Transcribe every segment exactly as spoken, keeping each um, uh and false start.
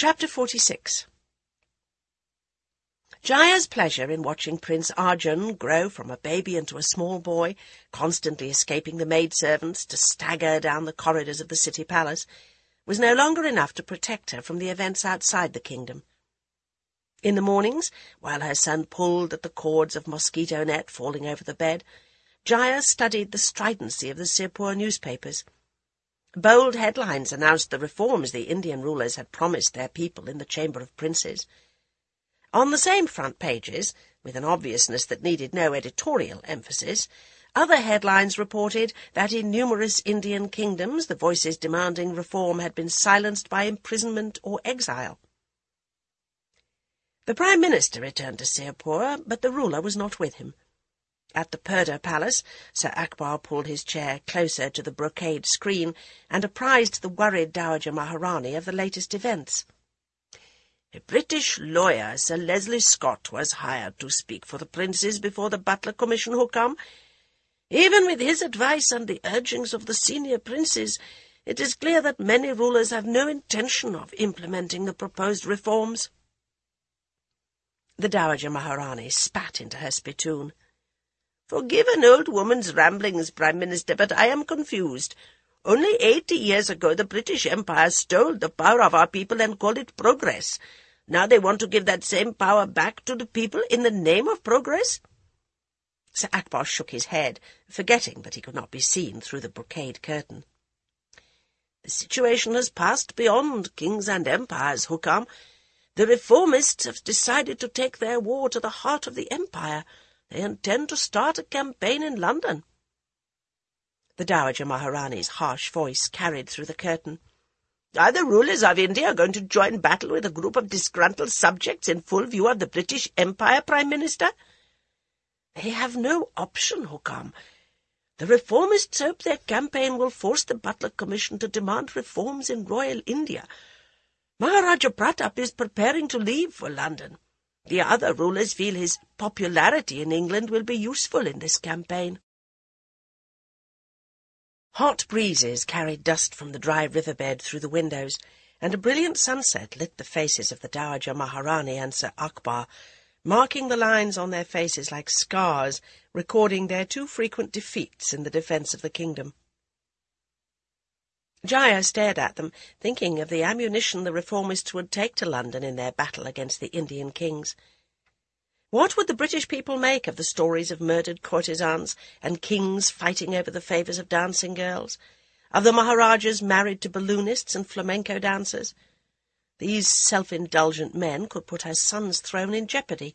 Chapter forty-six. Jaya's pleasure in watching Prince Arjun grow from a baby into a small boy, constantly escaping the maidservants to stagger down the corridors of the city palace, was no longer enough to protect her from the events outside the kingdom. In the mornings, while her son pulled at the cords of mosquito net falling over the bed, Jaya studied the stridency of the Sirpur newspapers. Bold headlines announced the reforms the Indian rulers had promised their people in the Chamber of Princes. On the same front pages, with an obviousness that needed no editorial emphasis, other headlines reported that in numerous Indian kingdoms the voices demanding reform had been silenced by imprisonment or exile. The Prime Minister returned to Sirpur, but the ruler was not with him. At the Purdah Palace, Sir Akbar pulled his chair closer to the brocade screen and apprised the worried Dowager Maharani of the latest events. A British lawyer, Sir Leslie Scott, was hired to speak for the princes before the Butler Commission, Hukam. Even with his advice and the urgings of the senior princes, it is clear that many rulers have no intention of implementing the proposed reforms. The Dowager Maharani spat into her spittoon. Forgive an old woman's ramblings, Prime Minister, but I am confused. Only eighty years ago the British Empire stole the power of our people and called it progress. Now they want to give that same power back to the people in the name of progress? Sir Akbar shook his head, forgetting that he could not be seen through the brocade curtain. The situation has passed beyond kings and empires, Hukam. The reformists have decided to take their war to the heart of the empire. They intend to start a campaign in London. The Dowager Maharani's harsh voice carried through the curtain. Are the rulers of India going to join battle with a group of disgruntled subjects in full view of the British Empire, Prime Minister? They have no option, Hukam. The reformists hope their campaign will force the Butler Commission to demand reforms in royal India. Maharaja Pratap is preparing to leave for London. The other rulers feel his popularity in England will be useful in this campaign. Hot breezes carried dust from the dry riverbed through the windows, and a brilliant sunset lit the faces of the Dowager Maharani and Sir Akbar, marking the lines on their faces like scars, recording their too frequent defeats in the defence of the kingdom. Jaya stared at them, thinking of the ammunition the reformists would take to London in their battle against the Indian kings. What would the British people make of the stories of murdered courtesans and kings fighting over the favours of dancing girls, of the Maharajas married to balloonists and flamenco dancers? These self-indulgent men could put her son's throne in jeopardy.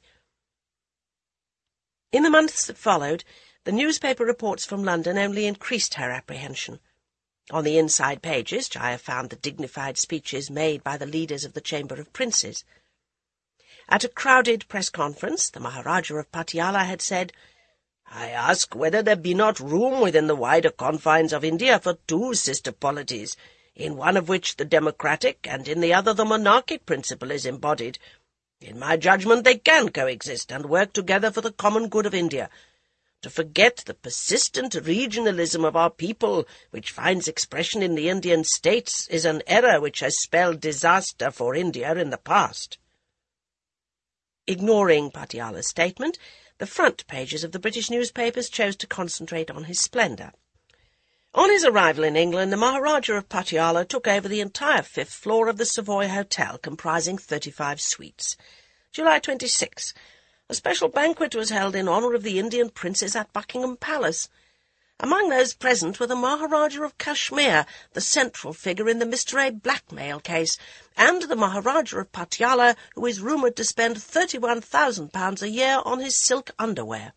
In the months that followed, the newspaper reports from London only increased her apprehension. On the inside pages, Jaya found the dignified speeches made by the leaders of the Chamber of Princes. At a crowded press conference, the Maharaja of Patiala had said, I ask whether there be not room within the wider confines of India for two sister polities, in one of which the democratic and in the other the monarchic principle is embodied. In my judgment they can coexist and work together for the common good of India. To forget the persistent regionalism of our people, which finds expression in the Indian states, is an error which has spelled disaster for India in the past. Ignoring Patiala's statement, the front pages of the British newspapers chose to concentrate on his splendour. On his arrival in England, the Maharaja of Patiala took over the entire fifth floor of the Savoy Hotel, comprising thirty-five suites. July twenty-sixth. A special banquet was held in honour of the Indian princes at Buckingham Palace. Among those present were the Maharaja of Kashmir, the central figure in the Mister A blackmail case, and the Maharaja of Patiala, who is rumoured to spend thirty-one thousand pounds a year on his silk underwear.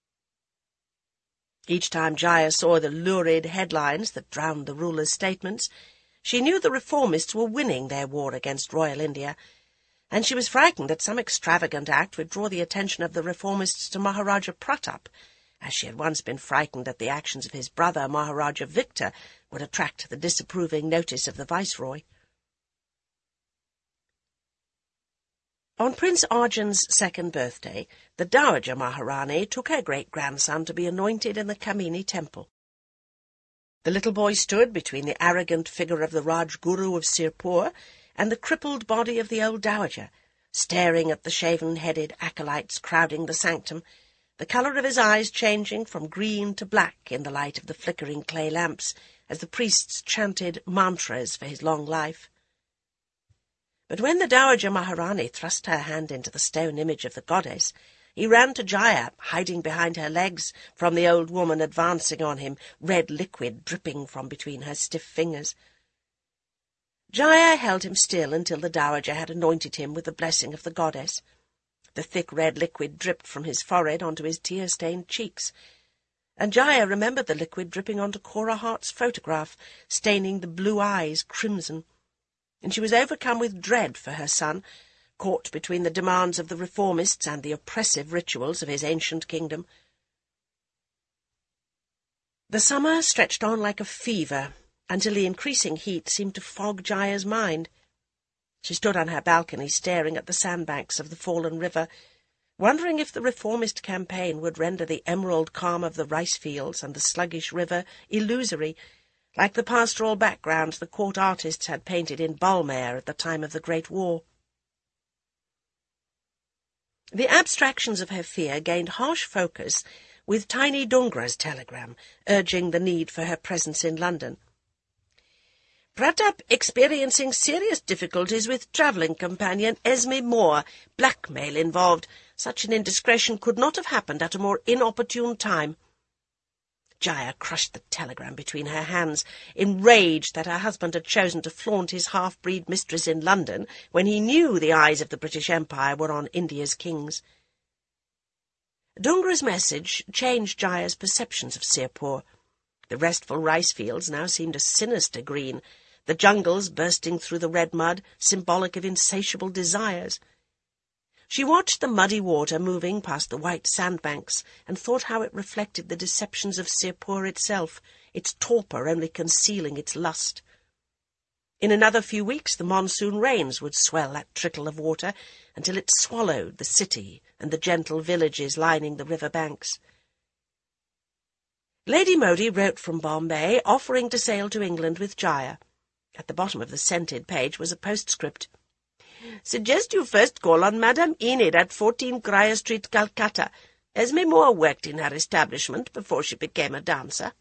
Each time Jaya saw the lurid headlines that drowned the ruler's statements, she knew the reformists were winning their war against royal India, and she was frightened that some extravagant act would draw the attention of the reformists to Maharaja Pratap, as she had once been frightened that the actions of his brother Maharaja Victor would attract the disapproving notice of the Viceroy. On Prince Arjun's second birthday, the Dowager Maharani took her great-grandson to be anointed in the Kamini temple. The little boy stood between the arrogant figure of the Rajguru of Sirpur and the crippled body of the old dowager, staring at the shaven-headed acolytes crowding the sanctum, the colour of his eyes changing from green to black in the light of the flickering clay lamps as the priests chanted mantras for his long life. But when the Dowager Maharani thrust her hand into the stone image of the goddess, he ran to Jaya, hiding behind her legs from the old woman advancing on him, red liquid dripping from between her stiff fingers. Jaya held him still until the dowager had anointed him with the blessing of the goddess. The thick red liquid dripped from his forehead onto his tear-stained cheeks, and Jaya remembered the liquid dripping onto Cora Hart's photograph, staining the blue eyes crimson, and she was overcome with dread for her son, caught between the demands of the reformists and the oppressive rituals of his ancient kingdom. The summer stretched on like a fever, until the increasing heat seemed to fog Jaya's mind. She stood on her balcony staring at the sandbanks of the fallen river, wondering if the reformist campaign would render the emerald calm of the rice fields and the sluggish river illusory, like the pastoral backgrounds the court artists had painted in Balmair at the time of the Great War. The abstractions of her fear gained harsh focus with Tiny Dungra's telegram, urging the need for her presence in London. Pratap experiencing serious difficulties with travelling companion Esme Moore. Blackmail involved. Such an indiscretion could not have happened at a more inopportune time. Jaya crushed the telegram between her hands, enraged that her husband had chosen to flaunt his half-breed mistress in London when he knew the eyes of the British Empire were on India's kings. Dungra's message changed Jaya's perceptions of Sirpur. The restful rice fields now seemed a sinister green, the jungles bursting through the red mud, symbolic of insatiable desires. She watched the muddy water moving past the white sandbanks and thought how it reflected the deceptions of Sirpur itself, its torpor only concealing its lust. In another few weeks the monsoon rains would swell that trickle of water until it swallowed the city and the gentle villages lining the river banks. Lady Modi wrote from Bombay, offering to sail to England with Jaya. At the bottom of the scented page was a postscript. Suggest you first call on Madame Enid at fourteen Grier Street, Calcutta. Esme Moore worked in her establishment before she became a dancer.